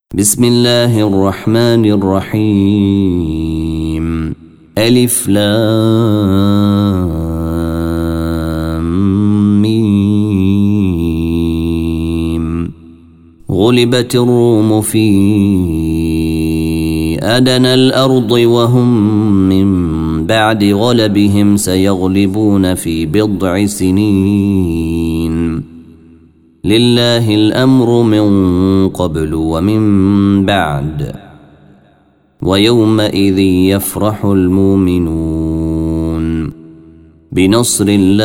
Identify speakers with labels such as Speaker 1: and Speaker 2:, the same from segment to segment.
Speaker 1: بسم الله الرحمن الرحيم. ألف لام ميم. غلبت الروم في أدنى الأرض وهم من بعد غلبهم سيغلبون في بضع سنين. لله الأمر من قبل ومن بعد ويومئذ يفرح المؤمنون بنصر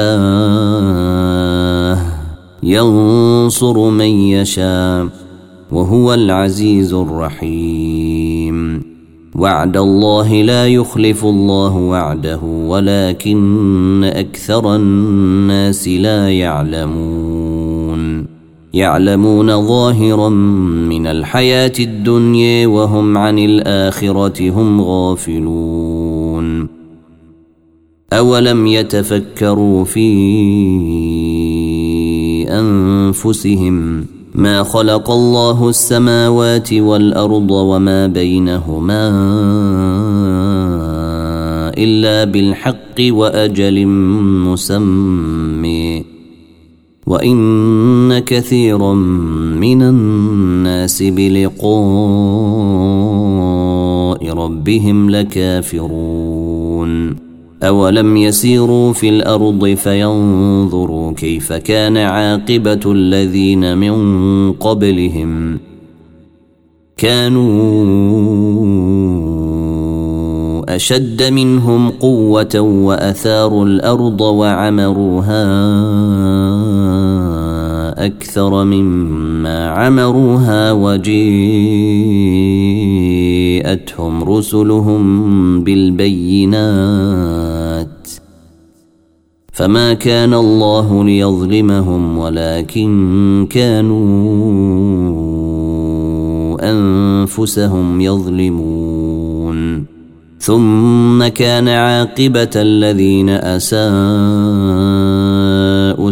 Speaker 1: الله ينصر من يشاء وهو العزيز الرحيم. وعد الله لا يخلف الله وعده ولكن أكثر الناس لا يعلمون ظاهرا من الحياة الدنيا وهم عن الآخرة هم غافلون. أولم يتفكروا في أنفسهم ما خلق الله السماوات والأرض وما بينهما إلا بالحق وأجل مسمى وإن كثيرا من الناس بلقاء ربهم لكافرون. أولم يسيروا في الأرض فينظروا كيف كان عاقبة الذين من قبلهم كانوا أشد منهم قوة وأثاروا الأرض وعمروها أكثر مما عمروها وجيءتهم رسلهم بالبينات فما كان الله ليظلمهم ولكن كانوا أنفسهم يظلمون. ثم كان عاقبة الذين أساءوا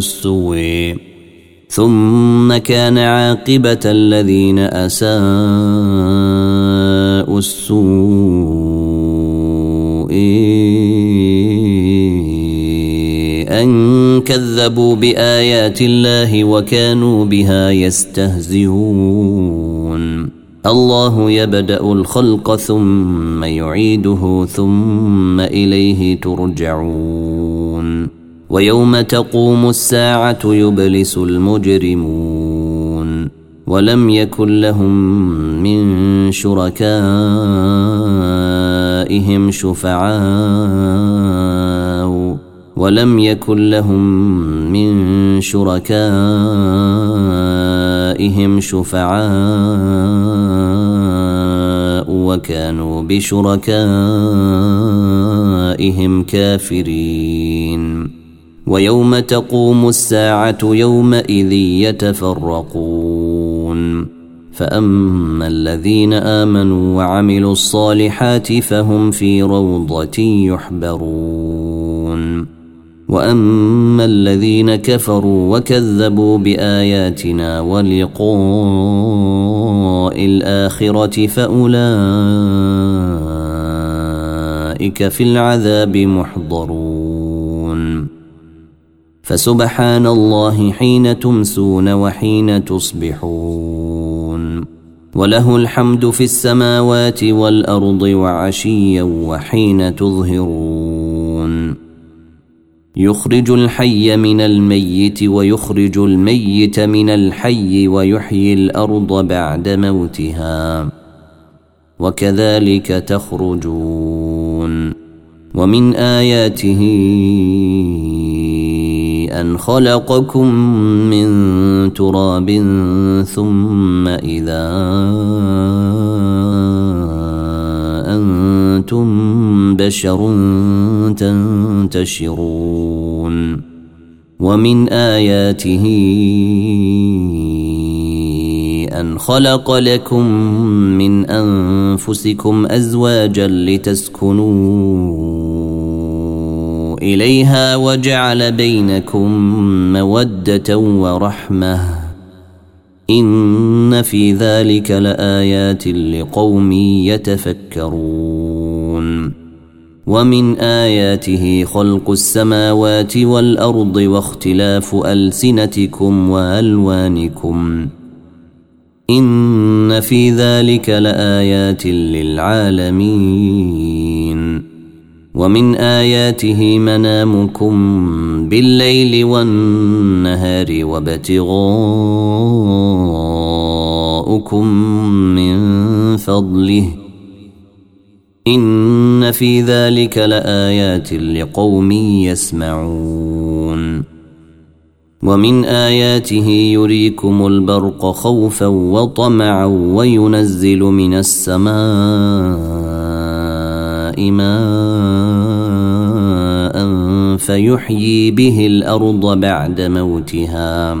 Speaker 1: السوء أن كذبوا بآيات الله وكانوا بها يستهزئون. الله يبدأ الخلق ثم يعيده ثم إليه ترجعون. ويوم تقوم الساعة يبلس المجرمون ولم يكن لهم من شركائهم شفعاء وكانوا بشركائهم كافرين. ويوم تقوم الساعة يومئذ يتفرقون فأما الذين آمنوا وعملوا الصالحات فهم في روضة يحبرون وأما الذين كفروا وكذبوا بآياتنا ولقاء الآخرة فأولئك في العذاب محضرون. فسبحان الله حين تمسون وحين تصبحون وله الحمد في السماوات والأرض وعشيا وحين تظهرون. يخرج الحي من الميت ويخرج الميت من الحي ويحيي الأرض بعد موتها وكذلك تخرجون. ومن آياته أن خلقكم من تراب ثم إذا أنتم بشر تنتشرون. ومن آياته أن خلق لكم من أنفسكم أزواجا لتسكنوا إليها وجعل بينكم مودة ورحمة إن في ذلك لآيات لقوم يتفكرون ومن آياته خلق السماوات والأرض واختلاف ألسنتكم وألوانكم إن في ذلك لآيات للعالمين ومن آياته منامكم بالليل والنهار وابتغاؤكم من فضله إن في ذلك لآيات لقوم يسمعون ومن آياته يريكم البرق خوفا وطمعا وينزل من السماء ماء فيحيي به الأرض بعد موتها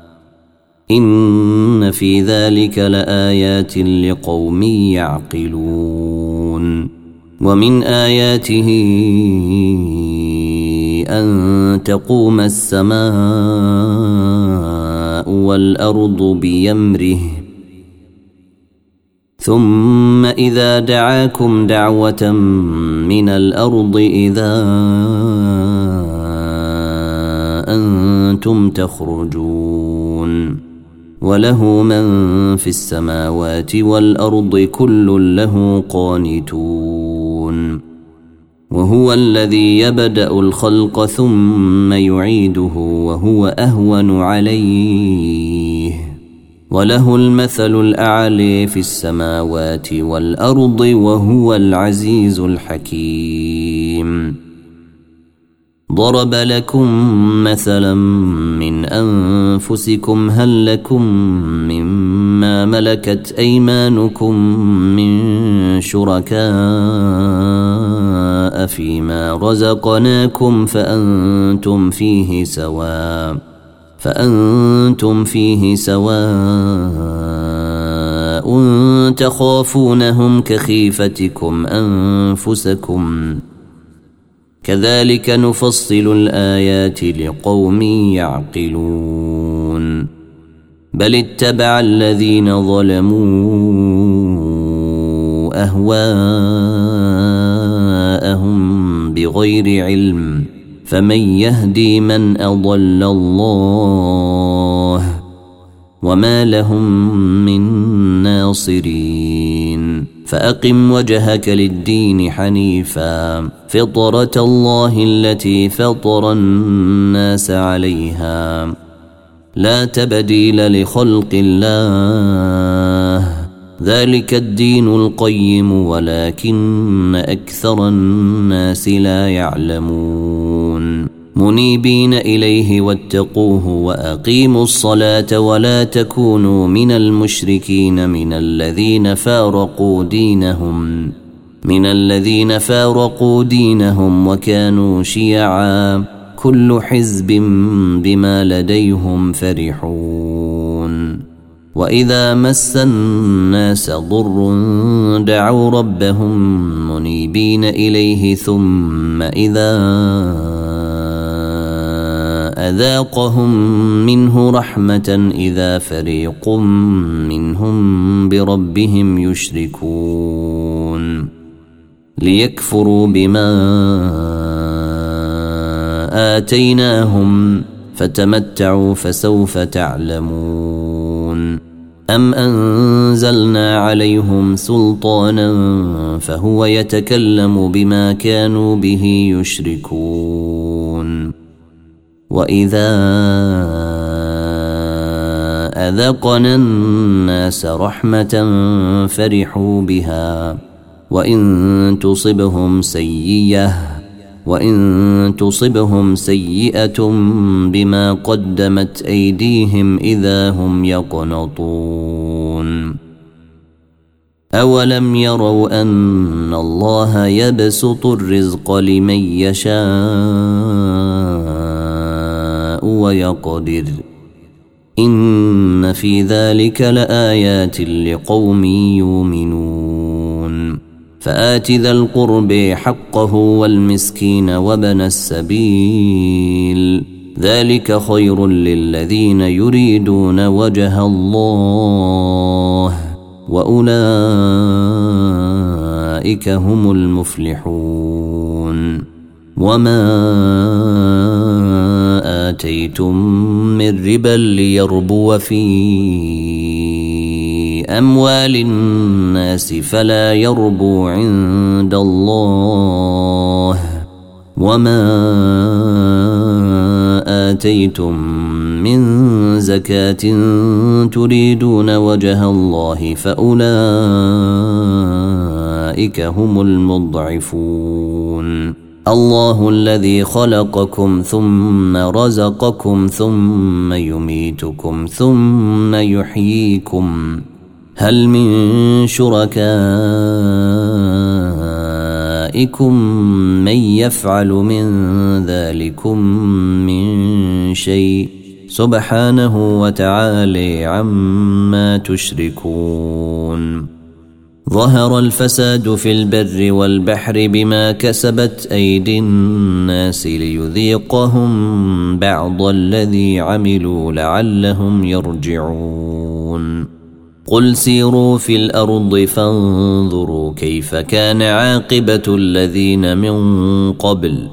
Speaker 1: إن في ذلك لآيات لقوم يعقلون ومن آياته أن تقوم السماء والأرض بأمره ثم إذا دعاكم دعوة من الأرض إذا أنتم تخرجون وله من في السماوات والأرض كل له قانتون وهو الذي يبدأ الخلق ثم يعيده وهو أهون عليه وله المثل الأعلى في السماوات والأرض وهو العزيز الحكيم ضرب لكم مثلا من أنفسكم هل لكم مما ملكت أيمانكم من شركاء فيما رزقناكم فأنتم فيه سواء تخافونهم كخيفتكم أنفسكم كذلك نفصل الآيات لقوم يعقلون بل اتبع الذين ظلموا أهواءهم بغير علم فمن يهدي من أضل الله وما لهم من ناصرين فأقم وجهك للدين حنيفا فطرة الله التي فطر الناس عليها لا تبديل لخلق الله ذلك الدين القيم ولكن أكثر الناس لا يعلمون منيبين إليه واتقوه وأقيموا الصلاة ولا تكونوا من المشركين من الذين فارقوا دينهم وكانوا شيعا كل حزب بما لديهم فرحون وإذا مس الناس ضر دعوا ربهم منيبين إليه ثم إذا أذاقهم منه رحمة إذا فريق منهم بربهم يشركون ليكفروا بما آتيناهم فتمتعوا فسوف تعلمون أم أنزلنا عليهم سلطانا فهو يتكلم بما كانوا به يشركون وإذا أذقنا الناس رحمة فرحوا بها وإن تصبهم سيئة بما قدمت أيديهم إذا هم يقنطون أولم يروا أن الله يبسط الرزق لمن يشاء ويقدر إن في ذلك لآيات لقوم يؤمنون فآت ذا القرب حقه والمسكين وابن السبيل ذلك خير للذين يريدون وجه الله وأولئك هم المفلحون. وما آتيتم من ربا ليربو في أموال الناس فلا يربو عند الله، وما آتيتم من زكاة تريدون وجه الله فأولئك هم المضعفون. الله الذي خلقكم ثم رزقكم ثم يميتكم ثم يحييكم، هل من شركائكم من يفعل من ذلكم من شيء؟ سبحانه وتعالى عما تشركون. ظهر الفساد في البر والبحر بما كسبت أيدي الناس ليذيقهم بعض الذي عملوا لعلهم يرجعون. قل سيروا في الأرض فانظروا كيف كان عاقبة الذين من قبل،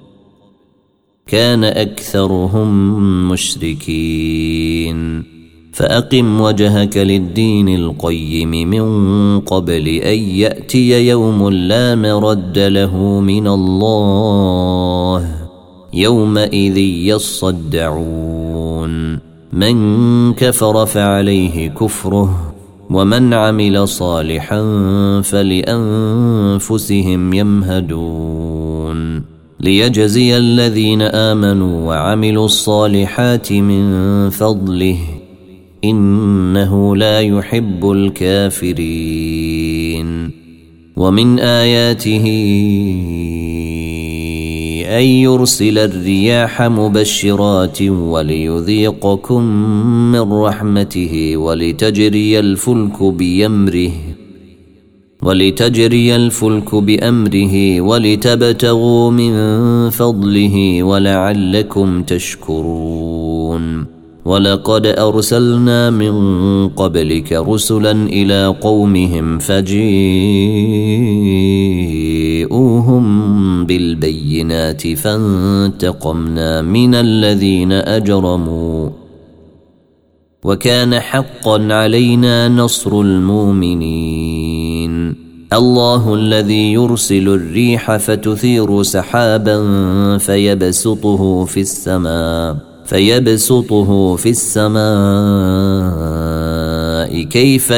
Speaker 1: كان أكثرهم مشركين. فأقم وجهك للدين القيم من قبل أن يأتي يوم لا مرد له من الله، يومئذ يصدعون. من كفر فعليه كفره ومن عمل صالحا فلأنفسهم يمهدون، ليجزي الذين آمنوا وعملوا الصالحات من فضله إنه لا يحب الكافرين. ومن آياته أن يرسل الرياح مبشرات وليذيقكم من رحمته ولتجري الفلك بأمره ولتبتغوا من فضله ولعلكم تشكرون. ولقد أرسلنا من قبلك رسلا إلى قومهم فجيءوهم بالبينات فانتقمنا من الذين أجرموا وكان حقا علينا نصر المؤمنين. الله الذي يرسل الريح فتثير سحابا فيبسطه في السماء كيف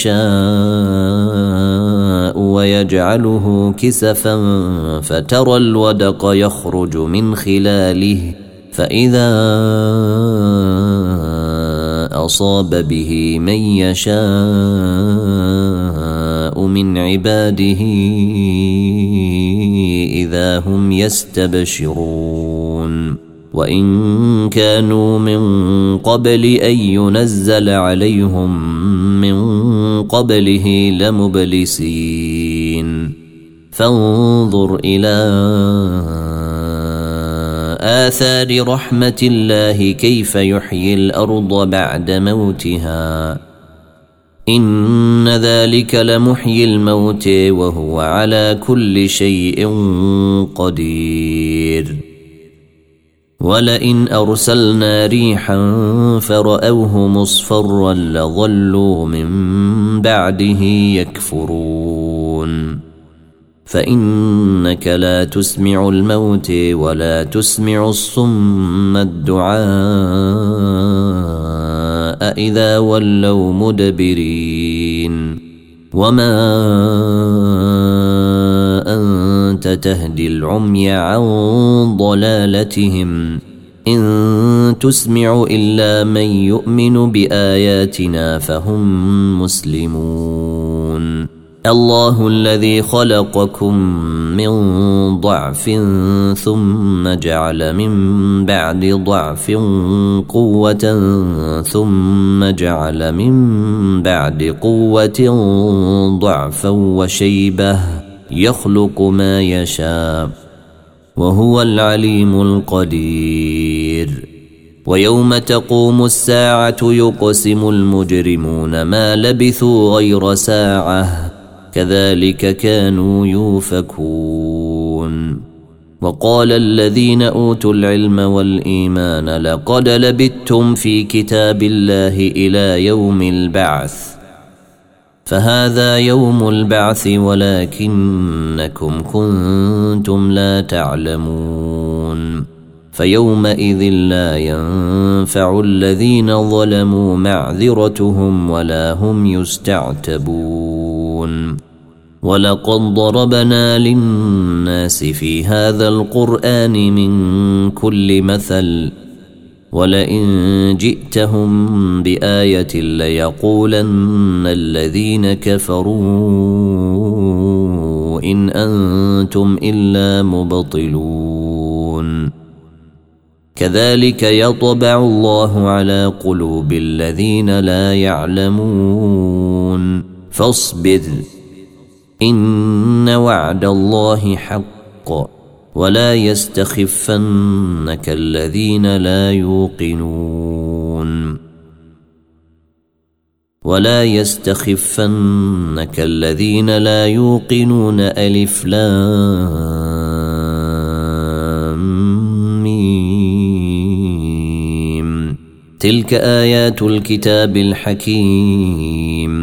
Speaker 1: يشاء ويجعله كسفا فترى الودق يخرج من خلاله فإذا أصاب به من يشاء من عباده إذا هم يستبشرون. وإن كانوا من قبل أن ينزل عليهم من قبله لمبلسين. فانظر إلى آثار رحمة الله كيف يحيي الأرض بعد موتها، إن ذلك لمحيي الموت وهو على كل شيء قدير. ولئن أرسلنا ريحا فرأوه مصفرا لظلوا من بعده يكفرون. فإنك لا تسمع الموت ولا تسمع الصم الدعاء إذا ولوا مدبرين. وما أنت تهدي العمي عن ضلالتهم إن تسمع إلا من يؤمن بآياتنا فهم مسلمون. الله الذي خلقكم من ضعف ثم جعل من بعد ضعف قوة ثم جعل من بعد قوة ضعفا وشيبة يخلق ما يشاء وهو العليم القدير ويوم تقوم الساعة يقسم المجرمون ما لبثوا غير ساعة كذلك كانوا يؤفكون وقال الذين أوتوا العلم والإيمان لقد لبثتم في كتاب الله إلى يوم البعث فهذا يوم البعث ولكنكم كنتم لا تعلمون فيومئذ لا ينفع الذين ظلموا معذرتهم ولا هم يستعتبون ولقد ضربنا للناس في هذا القرآن من كل مثل ولئن جئتهم بآية ليقولن الذين كفروا إن أنتم إلا مبطلون كذلك يطبع الله على قلوب الذين لا يعلمون فاصبر إن وعد الله حق ولا يستخفنك الذين لا يوقنون ألف لام ميم تلك آيات الكتاب الحكيم